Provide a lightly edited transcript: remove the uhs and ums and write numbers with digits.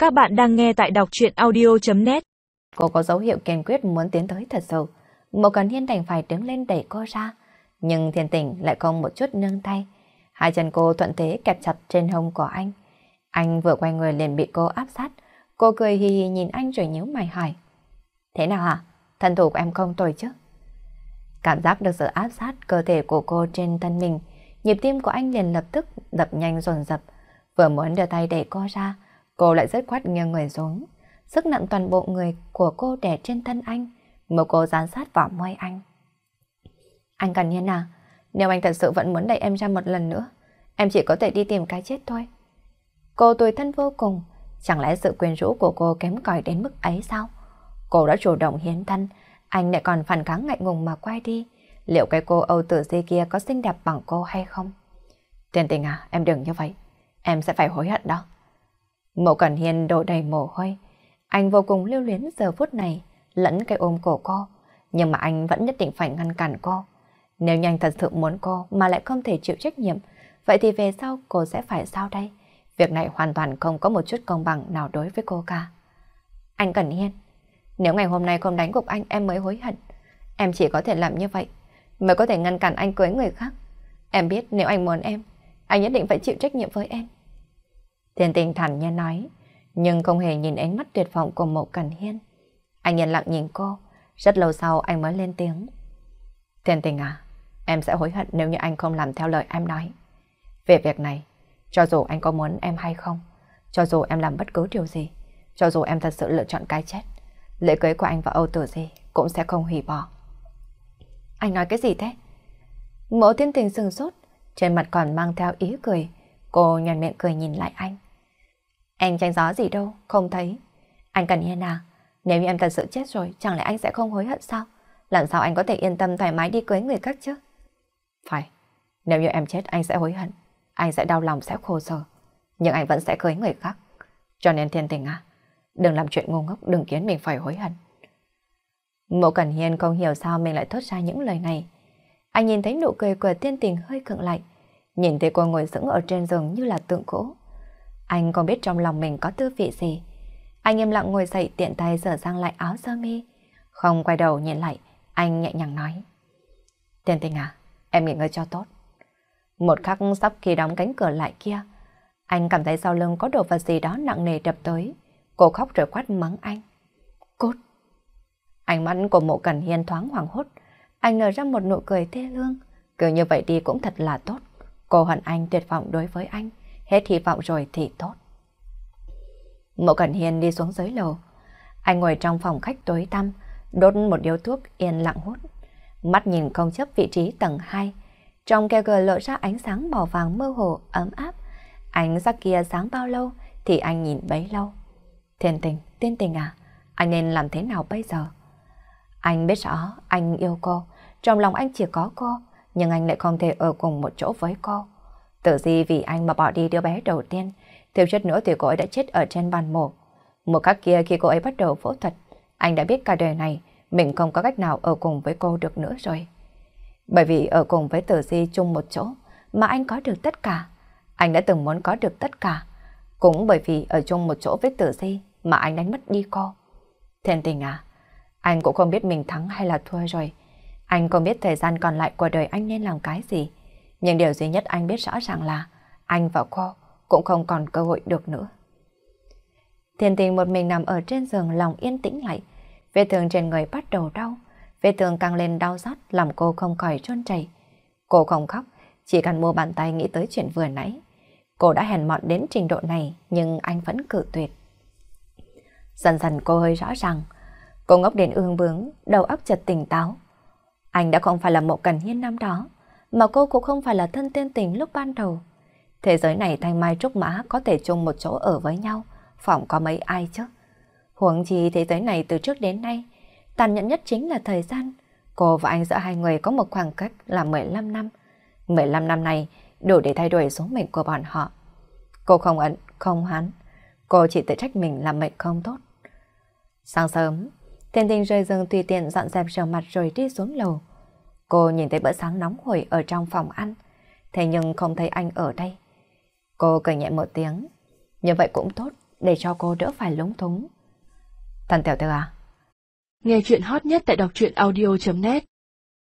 Các bạn đang nghe tại đọc truyện audio.net. Cô có dấu hiệu kiên quyết muốn tiến tới thật sự. Mộ Cần Hiên đành phải đứng lên đẩy cô ra. Nhưng Thiên Tình lại không một chút nương tay. Hai chân cô thuận thế kẹp chặt trên hông của anh. Anh vừa quay người liền bị cô áp sát. Cô cười hì hì nhìn anh rồi nhíu mày hỏi. Thế nào hả? Thân thủ của em không tồi chứ? Cảm giác được sự áp sát cơ thể của cô trên thân mình. Nhịp tim của anh liền lập tức đập nhanh dồn dập. Vừa muốn đưa tay đẩy cô ra, cô lại rất khoát nghiêng người xuống. Sức nặng toàn bộ người của cô đè trên thân anh, mà cô dán sát vào môi anh. Anh Cần Hiên à, nếu anh thật sự vẫn muốn đẩy em ra một lần nữa, em chỉ có thể đi tìm cái chết thôi. Cô tủi thân vô cùng, chẳng lẽ sự quyến rũ của cô kém cỏi đến mức ấy sao? Cô đã chủ động hiến thân, anh lại còn phản kháng ngại ngùng mà quay đi. Liệu cái cô Âu Tử Di kia có xinh đẹp bằng cô hay không? Tiền Tình à, em đừng như vậy, em sẽ phải hối hận đó. Mộ Cần Hiên đổ đầy mồ hôi. Anh vô cùng lưu luyến giờ phút này, lẫn cái ôm cổ cô. Nhưng mà anh vẫn nhất định phải ngăn cản cô. Nếu như anh thật sự muốn cô mà lại không thể chịu trách nhiệm, vậy thì về sau cô sẽ phải sao đây? Việc này hoàn toàn không có một chút công bằng nào đối với cô cả. Anh Cần Hiên, nếu ngày hôm nay không đánh gục anh em mới hối hận. Em chỉ có thể làm như vậy mới có thể ngăn cản anh cưới người khác. Em biết nếu anh muốn em, anh nhất định phải chịu trách nhiệm với em. Thiên Tình thản nhiên nói, nhưng không hề nhìn ánh mắt tuyệt vọng của Mộ Cần Hiên. Anh yên lặng nhìn cô, rất lâu sau anh mới lên tiếng. Thiên Tình à, em sẽ hối hận nếu như anh không làm theo lời em nói. Về việc này, cho dù anh có muốn em hay không, cho dù em làm bất cứ điều gì, cho dù em thật sự lựa chọn cái chết, lễ cưới của anh và Âu Tử Di cũng sẽ không hủy bỏ. Anh nói cái gì thế? Mộ Thiên Tình sừng sốt, trên mặt còn mang theo ý cười. Cô nhòn miệng cười nhìn lại anh. Anh tránh gió gì đâu, không thấy. Anh Cần Hiên à, nếu như em thật sự chết rồi, chẳng lẽ anh sẽ không hối hận sao? Làm sao anh có thể yên tâm thoải mái đi cưới người khác chứ? Phải, nếu như em chết anh sẽ hối hận, anh sẽ đau lòng, sẽ khổ sở. Nhưng anh vẫn sẽ cưới người khác. Cho nên Thiên Tình à, đừng làm chuyện ngu ngốc, đừng khiến mình phải hối hận. Mộ Cần Hiên không hiểu sao mình lại thốt ra những lời này. Anh nhìn thấy nụ cười của Thiên Tình hơi khựng lại, nhìn thấy cô ngồi sững ở trên giường như là tượng gỗ. Anh không biết trong lòng mình có tư vị gì. Anh im lặng ngồi dậy, tiện tay sửa sang lại áo sơ mi. Không quay đầu nhìn lại, anh nhẹ nhàng nói. Thiên Tình à, em nghỉ ngơi cho tốt. Một khắc sắp khi đóng cánh cửa lại kia, anh cảm thấy sau lưng có đồ vật gì đó nặng nề đập tới. Cô khóc rồi quát mắng anh. Cút! Ánh mắt của Mộ Cần Hiên thoáng hoảng hốt. Anh nở ra một nụ cười thê lương. Cứ như vậy đi cũng thật là tốt. Cô hận anh, tuyệt vọng đối với anh. Hết hy vọng rồi thì tốt. Mộ Cần Hiên đi xuống dưới lầu. Anh ngồi trong phòng khách tối tăm, đốt một điếu thuốc yên lặng hút. Mắt nhìn không chớp vị trí tầng 2. Trong khe cửa lộ ra ánh sáng màu vàng mơ hồ, ấm áp. Ánh sắc kia sáng bao lâu thì anh nhìn bấy lâu. Thiên Tình, Thiên Tình à, anh nên làm thế nào bây giờ? Anh biết rõ anh yêu cô, trong lòng anh chỉ có cô, nhưng anh lại không thể ở cùng một chỗ với cô. Tử Di vì anh mà bỏ đi đứa bé đầu tiên, thiếu chút nữa thì cô ấy đã chết ở trên bàn mổ. Một khắc kia khi cô ấy bắt đầu phẫu thuật, anh đã biết cả đời này mình không có cách nào ở cùng với cô được nữa rồi. Bởi vì ở cùng với Tử Di chung một chỗ mà anh có được tất cả. Anh đã từng muốn có được tất cả. Cũng bởi vì ở chung một chỗ với Tử Di mà anh đánh mất đi cô. Thiên Tình à, anh cũng không biết mình thắng hay là thua rồi. Anh không biết thời gian còn lại của đời anh nên làm cái gì. Nhưng điều duy nhất anh biết rõ ràng là anh và cô cũng không còn cơ hội được nữa. Thiên Tình một mình nằm ở trên giường, lòng yên tĩnh lại. Vết thương trên người bắt đầu đau. Vết thương càng lên đau rát làm cô không khỏi trôn chảy. Cô không khóc, chỉ cần mua bàn tay nghĩ tới chuyện vừa nãy. Cô đã hèn mọn đến trình độ này nhưng anh vẫn cự tuyệt. Dần dần cô hơi rõ ràng. Cô ngốc đến ương bướng, đầu óc chợt tỉnh táo. Anh đã không phải là Mộ Cần Hiên năm đó, mà cô cũng không phải là thân Thiên Tình lúc ban đầu. Thế giới này thanh mai trúc mã có thể chung một chỗ ở với nhau, phỏng có mấy ai chứ. Huống chi thế giới này từ trước đến nay, tàn nhẫn nhất chính là thời gian. Cô và anh giữa hai người có một khoảng cách là 15 năm. 15 năm này đủ để thay đổi số mệnh của bọn họ. Cô không ẩn, không hắn. Cô chỉ tự trách mình làm mệnh không tốt. Sáng sớm, Thiên Tình rời giường tùy tiện dọn dẹp rửa mặt rồi đi xuống lầu. Cô nhìn thấy bữa sáng nóng hổi ở trong phòng ăn, thế nhưng không thấy anh ở đây. Cô cười nhẹ một tiếng. Như vậy cũng tốt, để cho cô đỡ phải lúng túng. Thần tiểu thư à? Nghe chuyện hot nhất tại đọc truyện audio.net